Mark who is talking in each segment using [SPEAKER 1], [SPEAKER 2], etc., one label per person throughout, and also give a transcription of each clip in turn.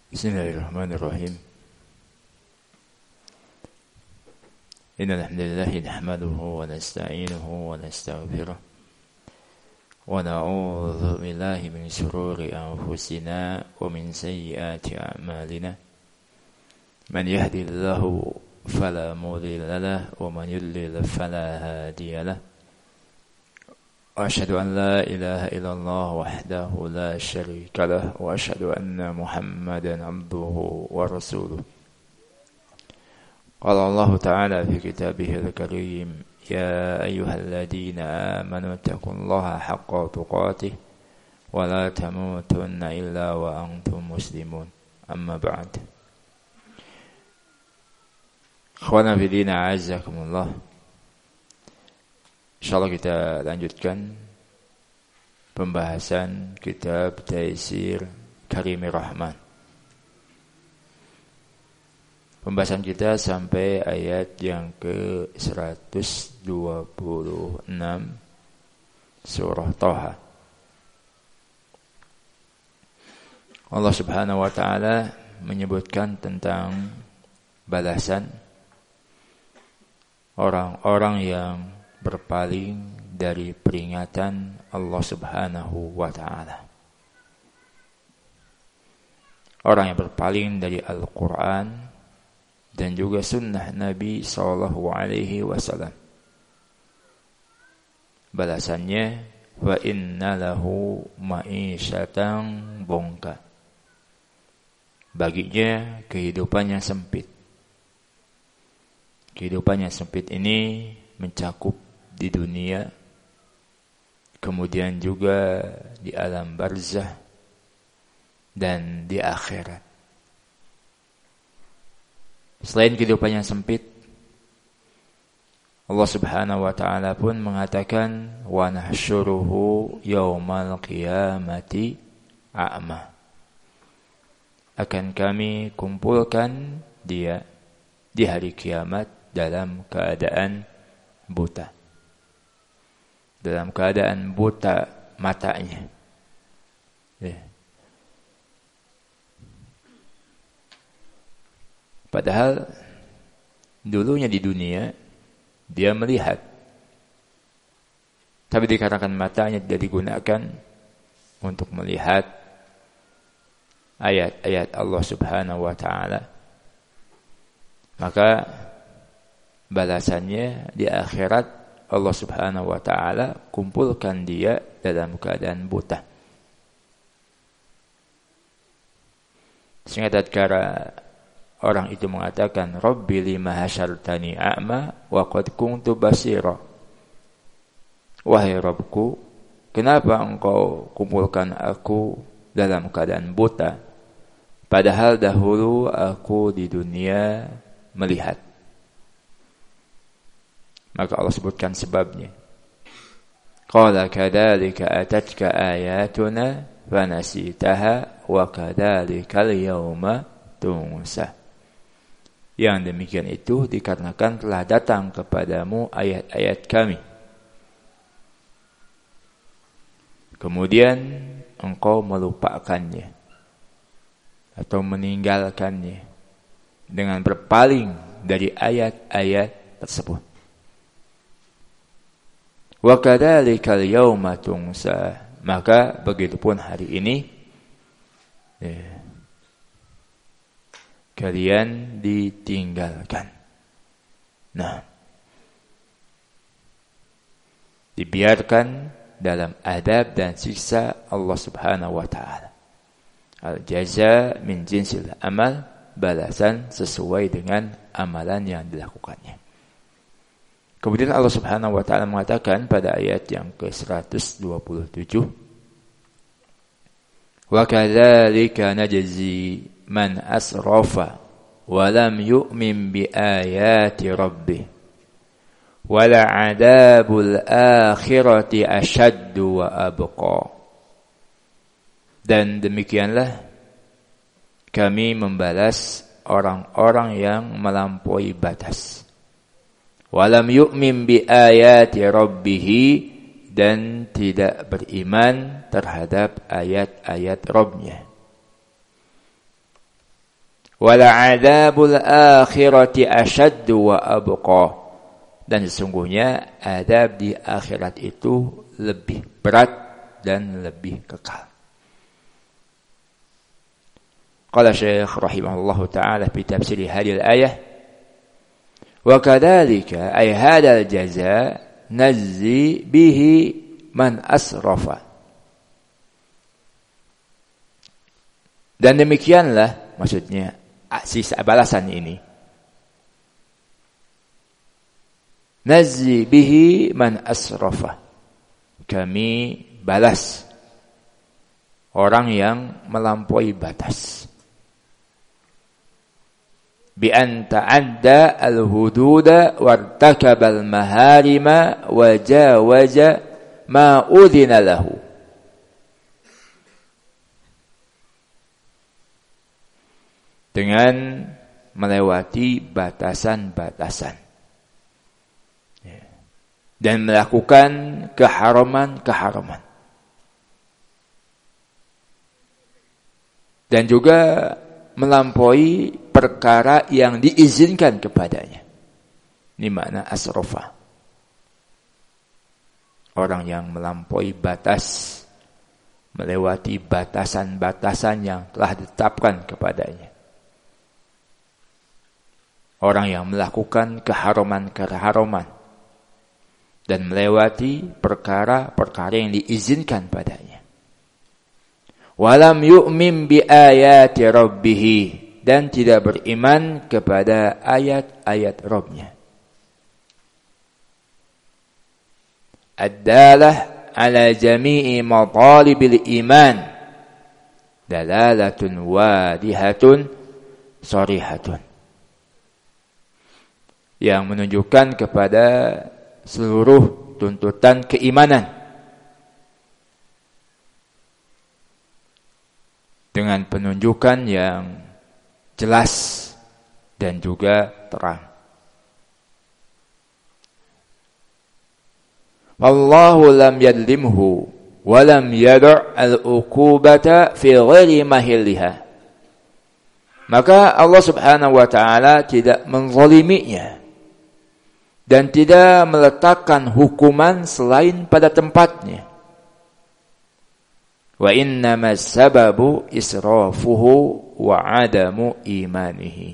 [SPEAKER 1] Bismillahirrahmanirrahim. Innal hamdalillah nahmaduhu wa nasta'inuhu wa nastaghfiruh wa na'udzu billahi min shururi anfusina wa min sayyiati a'malina. Man yahdihillahu fala mudilla lahu wa man yudlil fala hadiya lahu. وأشهد أن لا إله إلا الله وحده لا شريك له وأشهد أن محمدا عبده ورسوله. قال الله تعالى في كتابه الكريم يا أيها الذين آمنوا اتقوا الله حق تقاته ولا تموتن إلا وأنتم مسلمون. أما بعد. Ikhwana fi din, a'azzakumullah. Insyaallah kita lanjutkan pembahasan kitab Taisir Karimir Rahman. Pembahasan kita sampai ayat yang ke-126 surah Thaha. Allah Subhanahu wa taala menyebutkan tentang balasan orang-orang yang berpaling dari peringatan Allah Subhanahu wa ta'ala. Orang yang berpaling dari Al-Quran dan juga sunnah Nabi SAW. Balasannya, wa inna lahu ma'isyatan bongka. Baginya kehidupannya sempit. Kehidupannya sempit ini mencakup di dunia, kemudian juga di alam barzah dan di akhirat. Selain kehidupan yang sempit, Allah Subhanahu wa taala pun mengatakan wa nahsyuruhu yaumal qiyamati a'ma. Akan kami kumpulkan dia di hari kiamat dalam keadaan buta. Dalam keadaan buta matanya. Ya. Padahal dulunya di dunia dia melihat, tapi dikarenakan matanya tidak digunakan untuk melihat ayat-ayat Allah Subhanahu wa taala, maka balasannya di akhirat Allah Subhanahu wa ta'ala kumpulkan dia dalam keadaan buta. Sehingga tatkala orang itu mengatakan Rabbi lima hasyartani a'ma wa qad kuntu basira. Wahai Rabbku, kenapa engkau kumpulkan aku dalam keadaan buta, padahal dahulu aku di dunia melihat. Maka Allah sebutkan sebabnya. Qala kadzalika atatka ayatuna fanasitaha wa kadzalikal yauma tunsa. Yang demikian itu dikarenakan telah datang kepadamu ayat-ayat kami. Kemudian engkau melupakannya atau meninggalkannya dengan berpaling dari ayat-ayat tersebut. Wa kadzalikal yauma tunsa, maka begitupun hari ini kalian ditinggalkan. Nah, dibiarkan dalam adab dan siksa Allah Subhanahu wa taala. Al-jaza min jinsil amal, balasan sesuai dengan amalan yang dilakukannya. Kemudian Allah Subhanahu wa taala mengatakan pada ayat yang ke-127, wa kadzalika najzi man asrafa wa lam yu'min bi ayati rabbih wa la'adzabul akhirati ashaddu wa abqa. Dan demikianlah kami membalas orang-orang yang melampaui batas. Walam yu'min bi ayati rabbih, dan tidak beriman terhadap ayat-ayat Rabb-Nya. Wala adzabul akhirati asyaddu wa abqa. Dan sesungguhnya adab di akhirat itu lebih berat dan lebih kekal. Qala Syekh rahimahullahu ta'ala fi tafsir hadhihi al-ayah wa kadzalika ay hadzal jazaa nazzi bihi man asrafa. Dan demikianlah maksudnya sisa balasan ini. Nazzi bihi man asrafa. Kami balas orang yang melampaui batas. Bi an ta'adda al-hududa wartakaba al-maharima wa jawaza ma udhina lahu. Dengan melewati batasan-batasan dan melakukan keharaman-keharaman, dan juga melampaui perkara yang diizinkan kepadanya. Ini makna asrafa. Orang yang melampaui batas, melewati batasan-batasan yang telah ditetapkan kepadanya. Orang yang melakukan keharaman-keharaman dan melewati perkara-perkara yang diizinkan padanya. Walam yu'min bi ayati rabbih, dan tidak beriman kepada ayat-ayat Rabb-nya. Ad-dalah ala jami'i matalibil iman dalalatun wadihatun sharihatun, yang menunjukkan kepada seluruh tuntutan keimanan dengan penunjukan yang jelas dan juga terang. Wallahu lam yadlimhu wa lam yad' al-uqubata fi ghairi mahilliha. Maka Allah Subhanahu wa taala tidak menzaliminya dan tidak meletakkan hukuman selain pada tempatnya. Wa innama sababu israfuhu wa adamu imanihi.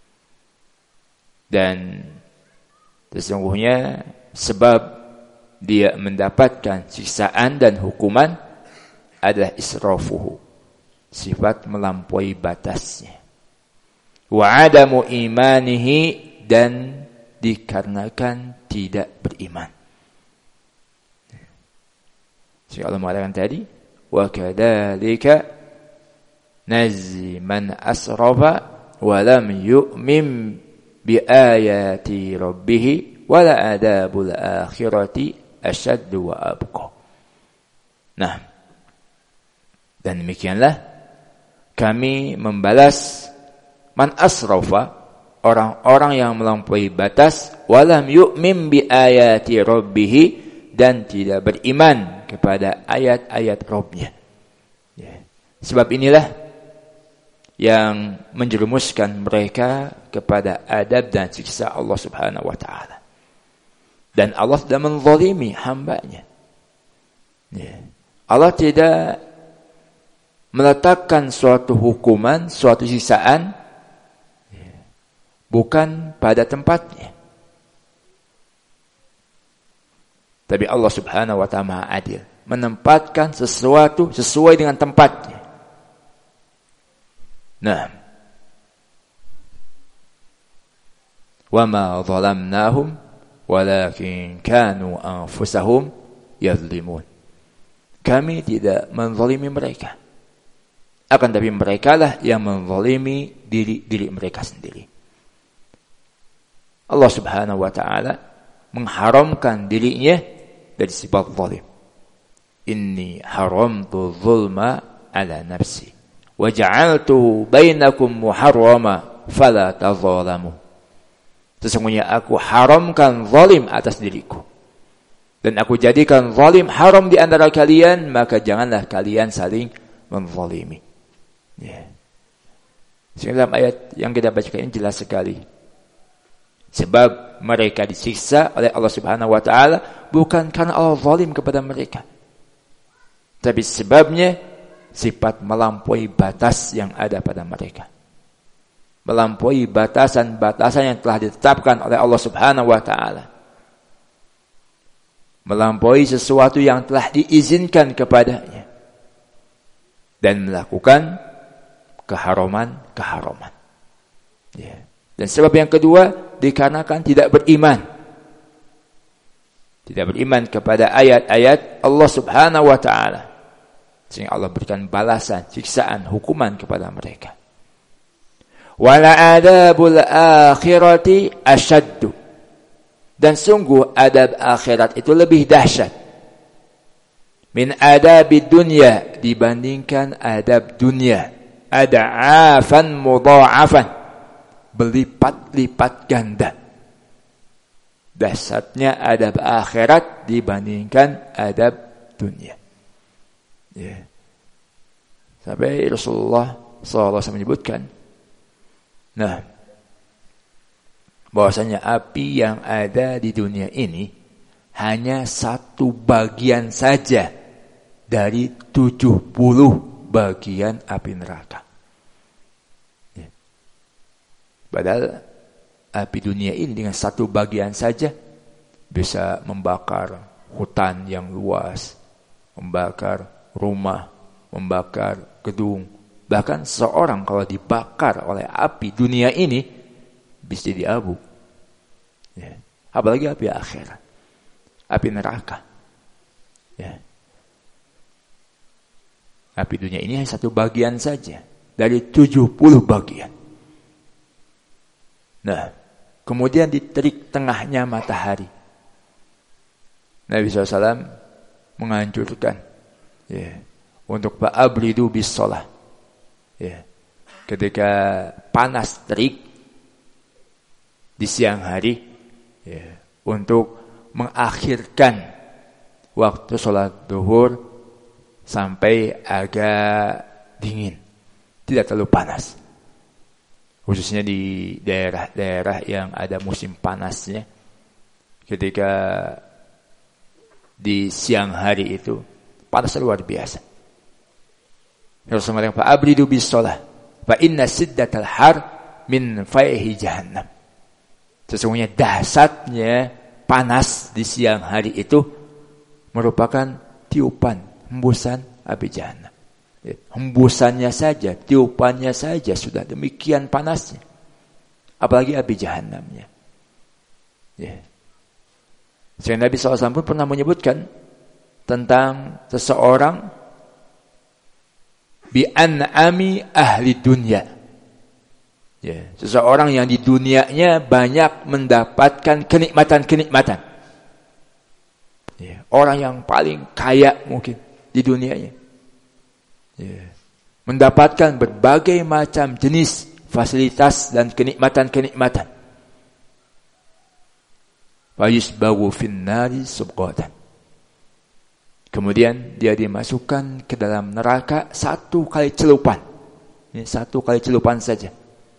[SPEAKER 1] Dan sesungguhnya sebab dia mendapatkan siksaan dan hukuman adalah israfuhu, sifat melampaui batasnya. Wa adamu imanihi, dan dikarenakan tidak beriman. Jadi Allah mengatakan tadi, wa kadzalika nazzi man asrafa wa lam yu'min bi ayati rabbih wa la adabul akhirati asyaddu wa abqa. Nah, dan demikianlah kami membalas man asrafa, orang-orang yang melampaui batas, walam yu'min bi ayati rabbih, dan tidak beriman kepada ayat-ayat Rabb-nya. Ya. Sebab inilah yang menjerumuskan mereka kepada adab dan siksa Allah Subhanahu wa taala. Dan Allah sudah menzalimi hamba-Nya. Ya. Allah tidak meletakkan suatu hukuman, suatu siksaan bukan pada tempatnya. Tapi Allah Subhanahu wa ta'ala Maha Adil, menempatkan sesuatu sesuai dengan tempatnya. Nah, wa ma zalamnahum walakin kanu anfusahum yazlimun. Kami tidak menzalimi mereka, akan tapi merekalah yang menzalimi diri mereka sendiri. Allah Subhanahu wa ta'ala mengharamkan dirinya dari sifat zalim. Inni haramtu zulma ala nafsi wa ja'altuhu bainakum muharrama fala tazalamu. Sesungguhnya aku haramkan zalim atas diriku, dan aku jadikan zalim haram di antara kalian, maka janganlah kalian saling menzalimi. Ya. Sehingga dalam ayat yang kita bacakan ini jelas sekali. Sebab mereka disiksa oleh Allah Subhanahu wa taala bukan karena Allah zalim kepada mereka. Tapi sebabnya sifat melampaui batas yang ada pada mereka. Melampaui batasan-batasan yang telah ditetapkan oleh Allah Subhanahu wa taala. Melampaui sesuatu yang telah diizinkan kepadanya. Dan melakukan keharaman. Ya. Dan sebab yang kedua, dikarenakan tidak beriman. Tidak beriman kepada ayat-ayat Allah Subhanahu wa taala. Sehingga Allah berikan balasan, siksaan, hukuman kepada mereka. Wala adabul akhirati asyaddu. Dan sungguh adab akhirat itu lebih dahsyat min adabid dunya dibandingkan adab dunia. Ada'afan mudha'afan, berlipat-lipat ganda. Dahsyatnya adab akhirat dibandingkan adab dunia. Ya. Sampai Rasulullah SAW menyebutkan, nah, bahwasanya api yang ada di dunia ini hanya satu bagian saja dari 70 bagian api neraka. Ya. Padahal api dunia ini dengan satu bagian saja bisa membakar hutan yang luas, membakar rumah, membakar gedung. Bahkan seorang kalau dibakar oleh api dunia ini bisa jadi abu. Ya. Apalagi api akhirat, api neraka. Ya. Api dunia ini hanya satu bagian saja dari 70 bagian. Nah, kemudian di terik tengahnya matahari. Nabi SAW menganjurkan, ya, untuk fa'abridu bis shalah. Ya. Ketika panas terik di siang hari, ya, untuk mengakhirkan waktu sholat duhur sampai agak dingin, tidak terlalu panas. Khususnya di daerah-daerah yang ada musim panasnya, ketika di siang hari itu panas luar biasa. Rasulullah mengatakan, "Abridu bis shalah, fa inna siddatal har min faihi jahannam." Sesungguhnya dahsyatnya panas di siang hari itu merupakan tiupan, hembusan api jahannam. Hembusannya saja, tiupannya saja sudah demikian panasnya. Apalagi api jahannamnya. Ya. Sehingga Nabi SAW pun pernah menyebutkan tentang seseorang bi'an'ami ahli dunya. Ya, seseorang yang di dunianya banyak mendapatkan kenikmatan-kenikmatan. Ya, orang yang paling kaya mungkin di dunianya. Ya, mendapatkan berbagai macam jenis fasilitas dan kenikmatan-kenikmatan. Wa yusbawu finnari subqatan. Kemudian dia dimasukkan ke dalam neraka satu kali celupan. Ini satu kali celupan saja.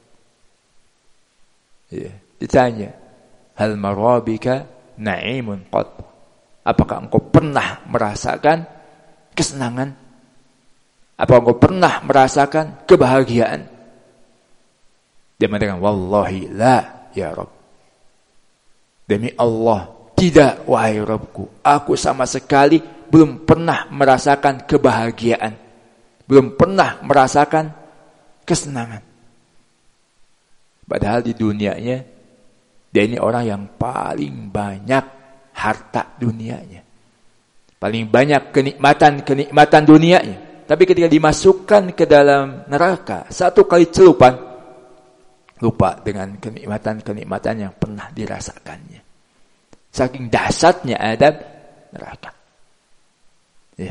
[SPEAKER 1] Ya, ditanya, hal marabika na'imun qad? Apakah engkau pernah merasakan kesenangan? Apakah engkau pernah merasakan kebahagiaan? Dia mengatakan, wallahi la ya Rabb. Demi Allah, tidak wahai Rabbku. Aku sama sekali belum pernah merasakan kebahagiaan. Belum pernah merasakan kesenangan. Padahal di dunianya, dia ini orang yang paling banyak harta dunianya. Paling banyak kenikmatan dunianya. Tapi ketika dimasukkan ke dalam neraka, satu kali celupan, lupa dengan kenikmatan-kenikmatan yang pernah dirasakannya. Saking dahsyatnya adab neraka. Ya.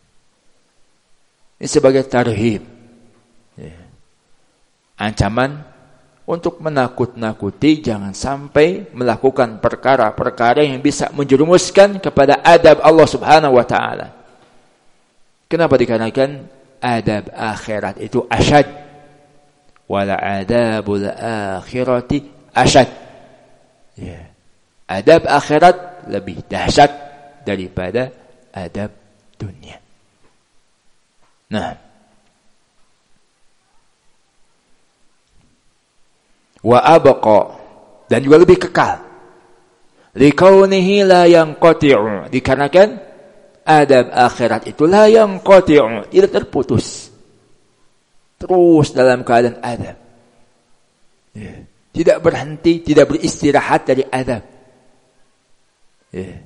[SPEAKER 1] Ini sebagai tarhib. Ya. Ancaman untuk menakut-nakuti jangan sampai melakukan perkara-perkara yang bisa menjerumuskan kepada adab Allah Subhanahu wa taala. Kenapa? Dikarenakan adab akhirat itu asyad wala adabul akhirati asyad. Ya. Adab akhirat lebih dahsyat daripada adab dunia. Nah, wa abqa, dan juga lebih kekal. Likaunihi la yanqati'u, dikarenakan adab akhirat itu la yanqati'u, tidak terputus. Terus dalam keadaan adab. Ya. Tidak berhenti, tidak beristirahat dari adab. Ya.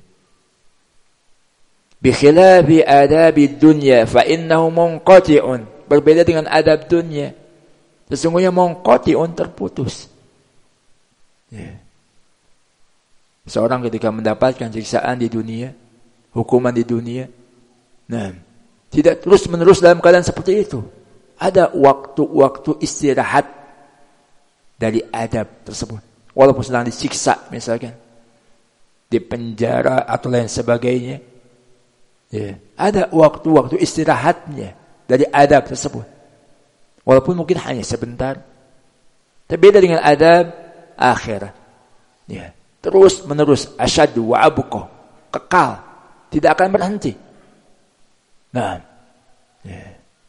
[SPEAKER 1] Bikhilafi adabi dunya fa innahu munqati'un, berbeda dengan adab dunia. Sesungguhnya munqati'un, terputus. Ya. Seorang ketika mendapatkan siksaan di dunia, hukuman di dunia, nah, tidak terus menerus dalam keadaan seperti itu. Ada waktu-waktu istirahat dari adab tersebut. Walaupun sedang disiksa misalkan, di penjara atau lain sebagainya, ya, ada waktu-waktu istirahatnya dari adab tersebut. Walaupun mungkin hanya sebentar. Tapi beda dengan adab akhirat. Ya, terus menerus, asyadu wa abqa, kekal, tidak akan berhenti. Nah, ya.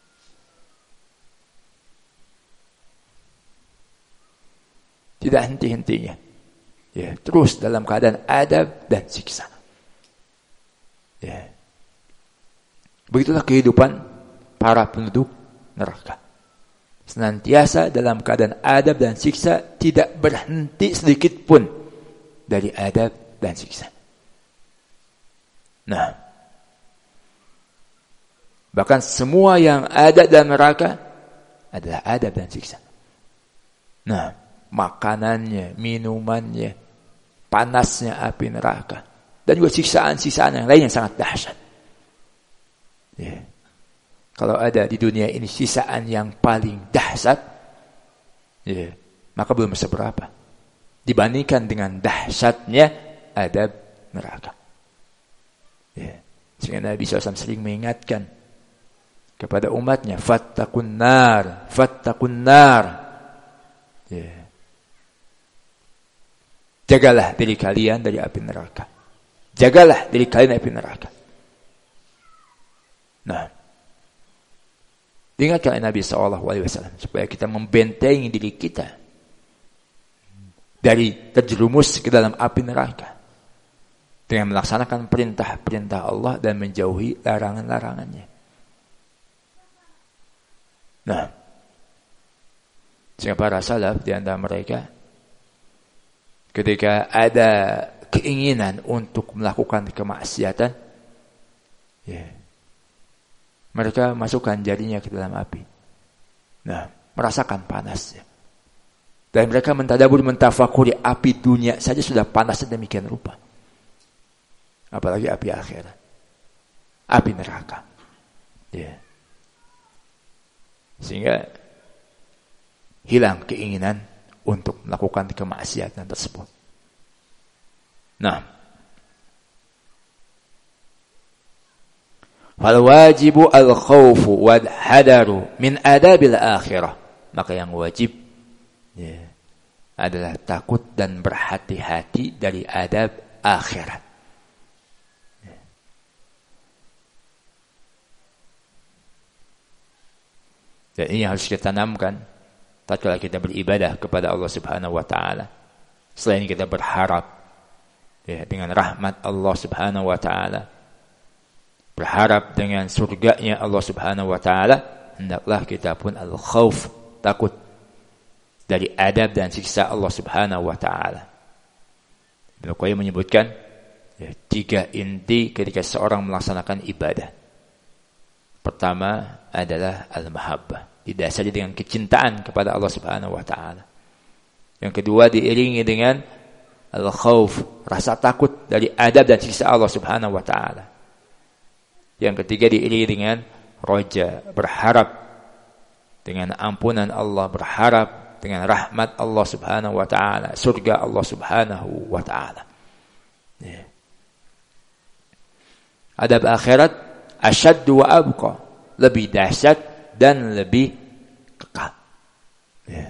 [SPEAKER 1] Tidak henti-hentinya. Ya, terus dalam keadaan adab dan siksa. Ya. Begitulah kehidupan para penduduk neraka. Senantiasa dalam keadaan adab dan siksa, tidak berhenti sedikit pun dari adab dan siksa. Nah, bahkan semua yang ada dalam neraka adalah adab dan siksa. Nah, makanannya, minumannya, panasnya api neraka, dan juga siksaan-siksaan yang lain yang sangat dahsyat. Ya. Kalau ada di dunia ini siksaan yang paling dahsyat, ya, maka belum seberapa dibandingkan dengan dahsyatnya adab neraka. Ya. Sehingga Nabi SAW sering mengingatkan kepada umatnya, fattaqun nar, fattaqun nar. Ya. Jagalah diri kalian dari api neraka. Jagalah diri kalian dari api neraka. Nah, diingatkan Nabi SAW supaya kita membentengi diri kita dari terjerumus ke dalam api neraka dengan melaksanakan perintah-perintah Allah dan menjauhi larangan-larangannya. Nah, sehingga para salaf di antara mereka, ketika ada keinginan untuk melakukan kemaksiatan, ya, mereka masukkan jarinya ke dalam api. Nah, merasakan panasnya. Dan mereka mentadabur, mentafakuri api dunia saja sudah panas sedemikian rupa. Apalagi api akhirat. Api neraka. Ya. Sehingga hilang keinginan untuk melakukan kemaksiatan tersebut. Nah, fal wajibu al khawfu wal hadaru min adabil akhirah. Maka yang wajib, ya, adalah takut dan berhati-hati dari adab akhirat. Ya. Dan ini harus kita tanamkan tatkala kita beribadah kepada Allah Subhanahu wa taala. Selain kita berharap, ya, dengan rahmat Allah Subhanahu wa taala, berharap dengan surganya Allah Subhanahu wa taala, hendaklah kita pun al-khauf, takut dari adab dan siksa Allah Subhanahu wa taala. Ibnu Qayyim menyebutkan, ya, 3 inti ketika seorang melaksanakan ibadah. Pertama adalah al-mahabbah, didasari dengan kecintaan kepada Allah Subhanahu wa taala. Yang kedua diiringi dengan al-khauf, rasa takut dari adab dan siksa Allah Subhanahu wa taala. Yang ketiga diiringi dengan roja, berharap dengan ampunan Allah, berharap dengan rahmat Allah Subhanahu wa taala, surga Allah Subhanahu wa taala. Ya. Adab akhirat asyaddu wa abqa, lebih dahsyat dan lebih kekal. Ya.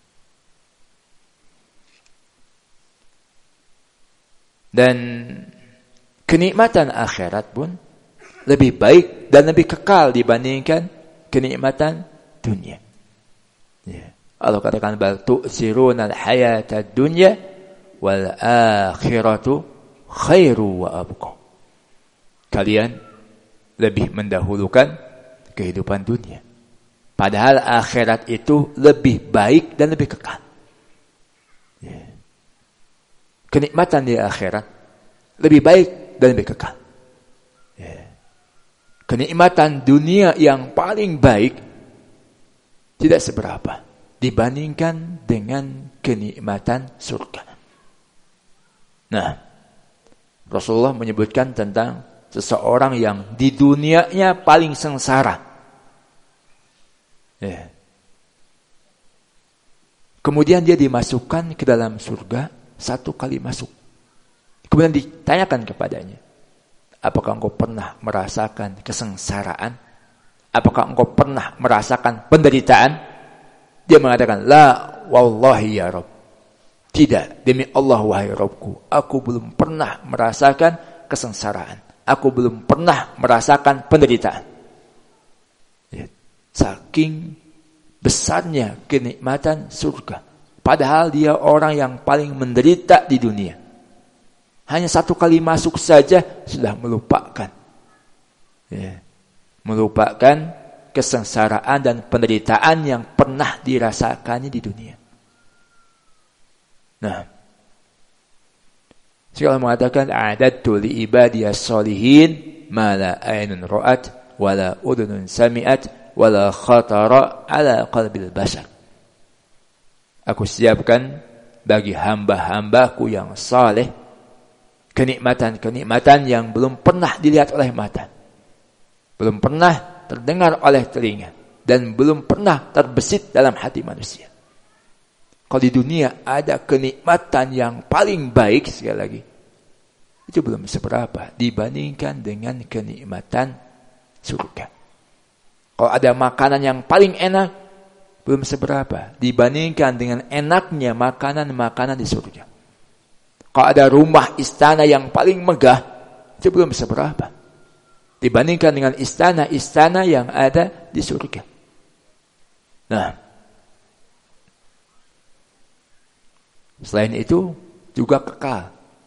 [SPEAKER 1] Dan kenikmatan akhirat pun lebih baik dan lebih kekal dibandingkan kenikmatan dunia. Ya. Allah katakan bal tu'siruna al-hayata dunya wal akhiratu khairu wa abqa. Kalian lebih mendahulukan kehidupan dunia. Padahal akhirat itu lebih baik dan lebih kekal. Ya. Kenikmatan di akhirat lebih baik dan lebih kekal. Ya. Kenikmatan dunia yang paling baik tidak seberapa dibandingkan dengan kenikmatan surga. Nah, Rasulullah menyebutkan tentang seseorang yang di dunianya paling sengsara. Ya. Kemudian dia dimasukkan ke dalam surga 1 kali masuk. Kemudian ditanyakan kepadanya, apakah engkau pernah merasakan kesengsaraan? Apakah engkau pernah merasakan penderitaan? Dia mengatakan, la wallahi ya Rabb. Tidak, demi Allah wahai Rabbku, aku belum pernah merasakan kesengsaraan. Aku belum pernah merasakan penderitaan. Ya. Saking besarnya kenikmatan surga. Padahal dia orang yang paling menderita di dunia. Hanya 1 kali masuk saja sudah melupakan. Ya. Melupakan kesengsaraan dan penderitaan yang pernah dirasakannya di dunia. Nah, Allah mengatakan, a'adadtu li ibadiyas solihin ma la aynun ra'at wa la udhunun sami'at wa la khatara ala qalbil bashar. Aku siapkan bagi hamba-hambaku yang saleh kenikmatan-kenikmatan yang belum pernah dilihat oleh mata, belum pernah terdengar oleh telinga, dan belum pernah terbesit dalam hati manusia. Kalau di dunia ada kenikmatan yang paling baik, sekali lagi, itu belum seberapa dibandingkan dengan kenikmatan surga. Kalau ada makanan yang paling enak, belum seberapa dibandingkan dengan enaknya makanan-makanan di surga. Kalau ada rumah istana yang paling megah, itu belum seberapa dibandingkan dengan istana-istana yang ada di surga. Nah, selain itu juga kekal.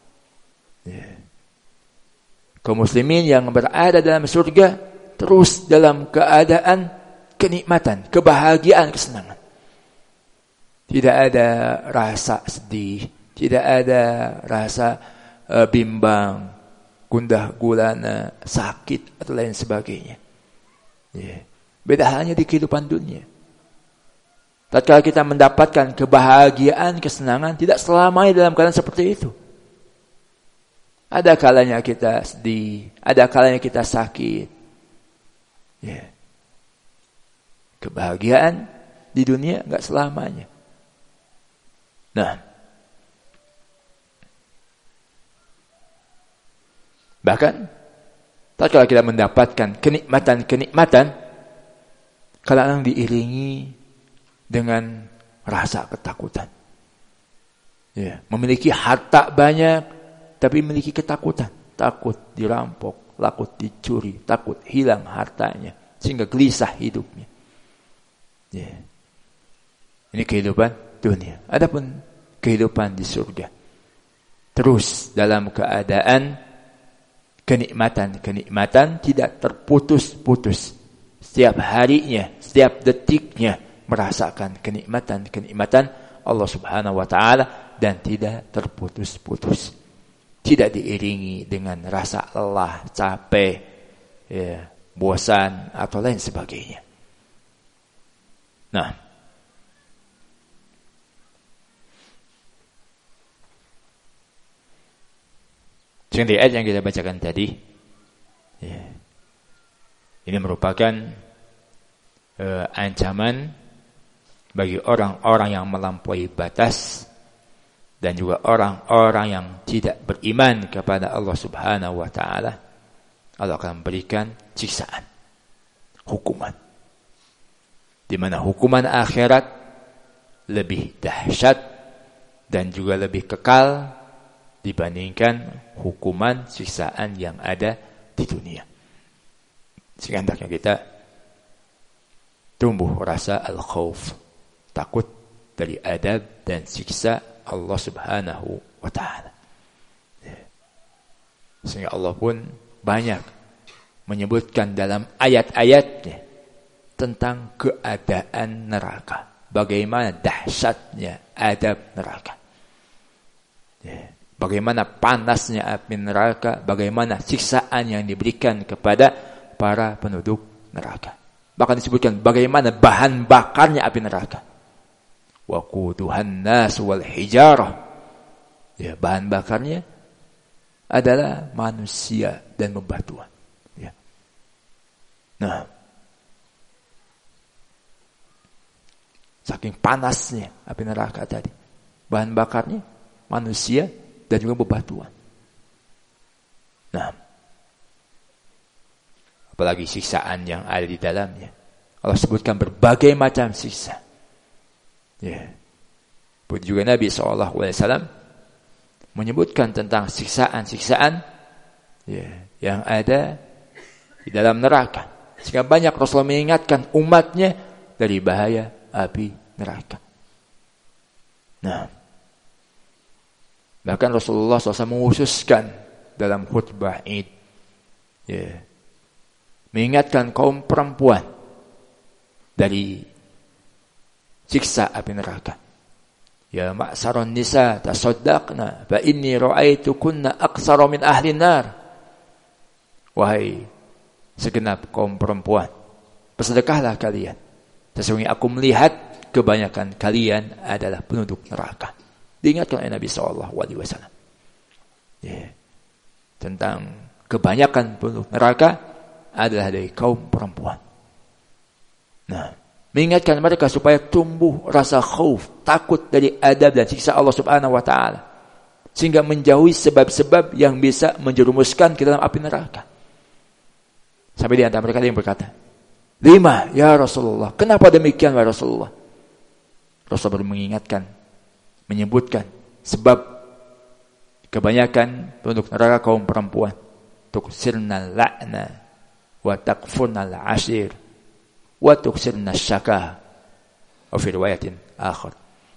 [SPEAKER 1] Kaum muslimin yang berada dalam surga terus dalam keadaan kenikmatan, kebahagiaan, kesenangan. Tidak ada rasa sedih, tidak ada rasa bimbang, gundah gulana, sakit atau lain sebagainya. Beda halnya di kehidupan dunia. Tatkala kita mendapatkan kebahagiaan, kesenangan, tidak selamanya dalam keadaan seperti itu. Ada kalanya kita sedih, ada kalanya kita sakit. Kebahagiaan di dunia enggak selamanya. Nah, bahkan tatkala kita mendapatkan kenikmatan-kenikmatan, kadang diiringi dengan rasa ketakutan. Memiliki harta banyak, tapi memiliki ketakutan. Takut dirampok, takut dicuri, takut hilang hartanya, sehingga gelisah hidupnya. Ini kehidupan dunia. Adapun kehidupan di surga, terus dalam keadaan kenikmatan tidak terputus-putus. Setiap harinya, setiap detiknya merasakan kenikmatan Allah Subhanahu wa taala dan tidak terputus-putus. Tidak diiringi dengan rasa lelah, capek, bosan atau lain sebagainya. Nah, di ayat yang kita bacakan tadi, ini merupakan ancaman bagi orang-orang yang melampaui batas dan juga orang-orang yang tidak beriman kepada Allah Subhanahu wa taala. Allah akan memberikan siksaan, hukuman. Di mana hukuman akhirat lebih dahsyat dan juga lebih kekal dibandingkan hukuman siksaan yang ada di dunia. Sehingga hendaknya kita tumbuh rasa al-khauf, takut dari adab dan siksa Allah Subhanahu wa ta'ala. Sehingga Allah pun banyak menyebutkan dalam ayat-ayatnya tentang keadaan neraka. Bagaimana dahsyatnya adab neraka. Bagaimana panasnya api neraka. Bagaimana siksaan yang diberikan kepada para penduduk neraka. Bahkan disebutkan bagaimana bahan bakarnya api neraka. Waquduhan nas wal hijarah. Bahan bakarnya adalah manusia dan bebatuan. Nah, saking panasnya api neraka tadi. Bahan bakarnya manusia dan juga bebatuan. Nah, apalagi siksaan yang ada di dalamnya. Allah sebutkan berbagai macam siksa. Pun juga Nabi SAW menyebutkan tentang siksaan-siksaan yang ada di dalam neraka. Sehingga banyak Rasulullah mengingatkan umatnya dari bahaya api neraka. Nah, bahkan Rasulullah SAW menghususkan dalam khutbah Id, mengingatkan kaum perempuan dari siksa api neraka. Ya ma'saron nisa tasaddaqna fa inni ra'aitukunna aktsara min ahli nar. Wahai segenap kaum perempuan, bersedekahlah kalian. Sesungguhnya aku melihat kebanyakan kalian adalah penduduk neraka. Diingatkan oleh Nabi SAW. Tentang kebanyakan penduduk neraka adalah dari kaum perempuan. Nah, mengingatkan mereka supaya tumbuh rasa khauf, takut dari adab dan siksa Allah Subhanahu wa ta'ala. Sehingga menjauhi sebab-sebab yang bisa menjerumuskan ke dalam api neraka. Sampai di antara mereka ada yang berkata, 5 ya Rasulullah. Kenapa demikian ya Rasulullah? Rasulullah mengingatkan, menyebutkan sebab kebanyakan penduduk neraka kaum perempuan. Tuksirna la'na wa takfurna al-ashir wa tuksirna syakah. Wa fi riwayatin akhir.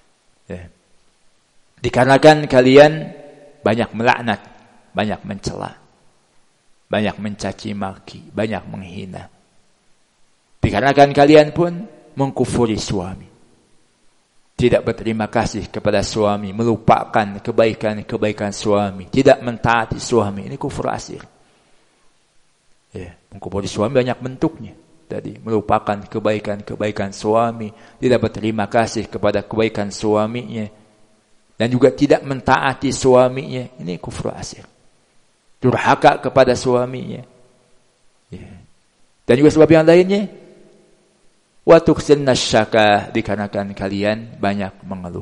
[SPEAKER 1] Dikarenakan kalian banyak melaknat, banyak mencela, banyak mencaci maki, banyak menghina. Dikarenakan kalian pun mengkufuri suami, tidak berterima kasih kepada suami, melupakan kebaikan-kebaikan suami, tidak mentaati suami. Ini kufur asir. Mengkufuri suami banyak bentuknya. Tadi melupakan kebaikan-kebaikan suami, tidak berterima kasih kepada kebaikan suaminya, dan juga tidak mentaati suaminya. Ini kufur asir. Durhaka kepada suaminya. Dan juga sebab yang lainnya, wa tuksirna syakah, dikarenakan kalian banyak mengeluh.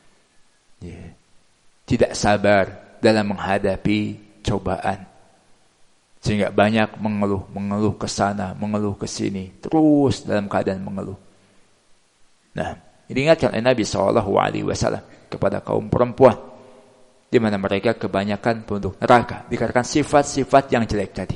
[SPEAKER 1] Tidak sabar dalam menghadapi cobaan. Sehingga banyak mengeluh ke sana, mengeluh ke sini, terus dalam keadaan mengeluh. Nah, diingatkan oleh Nabi SAW kepada kaum perempuan, di mana mereka kebanyakan penduduk neraka dikarenakan sifat-sifat yang jelek tadi.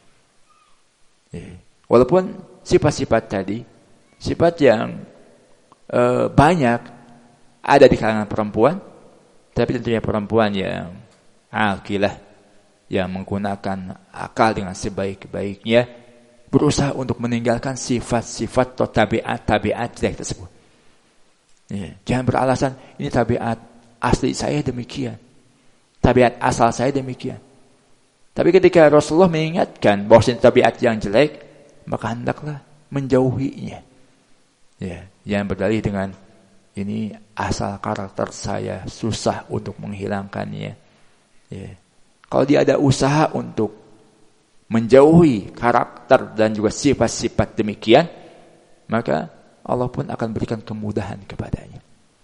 [SPEAKER 1] Walaupun sifat-sifat tadi, sifat yang banyak ada di kalangan perempuan, tapi tentunya perempuan yang aqilah, yang menggunakan akal dengan sebaik-baiknya, berusaha untuk meninggalkan sifat-sifat atau tabiat-tabiat jelek tersebut. Jangan beralasan, ini tabiat asli saya demikian, tabiat asal saya demikian. Tapi ketika Rasulullah mengingatkan bahwa ini tabiat yang jelek, maka hendaklah menjauhinya. Jangan berdalih dengan ini asal karakter saya, susah untuk menghilangkannya. Kalau dia ada usaha untuk menjauhi karakter dan juga sifat-sifat demikian, maka Allah pun akan berikan kemudahan kepadanya.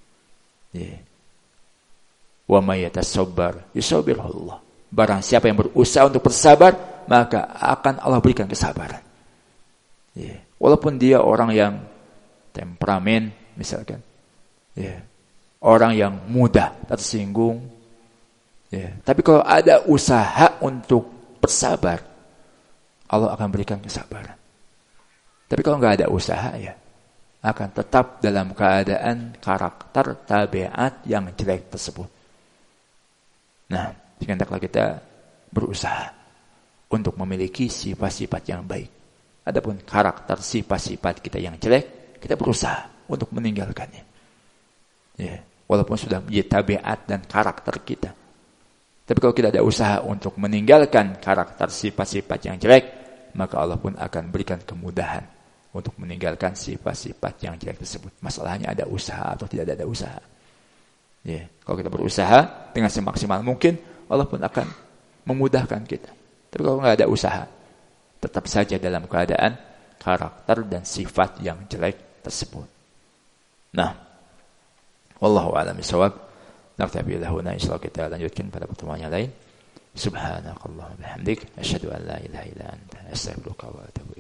[SPEAKER 1] Wa may yatasabbar yusabbiruhu Allah. Barang siapa yang berusaha untuk bersabar, maka akan Allah berikan kesabaran. Walaupun dia orang yang temperamen misalkan, Ya. Orang yang mudah tersinggung. Ya. Tapi kalau ada usaha untuk bersabar, Allah akan berikan kesabaran. Tapi kalau nggak ada usaha, ya akan tetap dalam keadaan karakter tabiat yang jelek tersebut. Nah, hendaklah kita berusaha untuk memiliki sifat-sifat yang baik. Adapun karakter sifat-sifat kita yang jelek, kita berusaha untuk meninggalkannya. Ya, walaupun sudah menjadi tabiat dan karakter kita. Tapi kalau kita ada usaha untuk meninggalkan karakter sifat-sifat yang jelek, maka Allah pun akan berikan kemudahan untuk meninggalkan sifat-sifat yang jelek tersebut. Masalahnya ada usaha atau tidak ada usaha. Ya, kalau kita berusaha dengan semaksimal mungkin, Allah pun akan memudahkan kita. Tapi kalau nggak ada usaha, tetap saja dalam keadaan karakter dan sifat yang jelek tersebut. Nah, wallahu a'lam bishawab. Naktabi lahuna, insyaallah kita lanjutkan pada pertemuan yang lain. Subhanakallahumma bihamdik, asyhadu an la ilaha illa anta, astaghfiruka wa atubu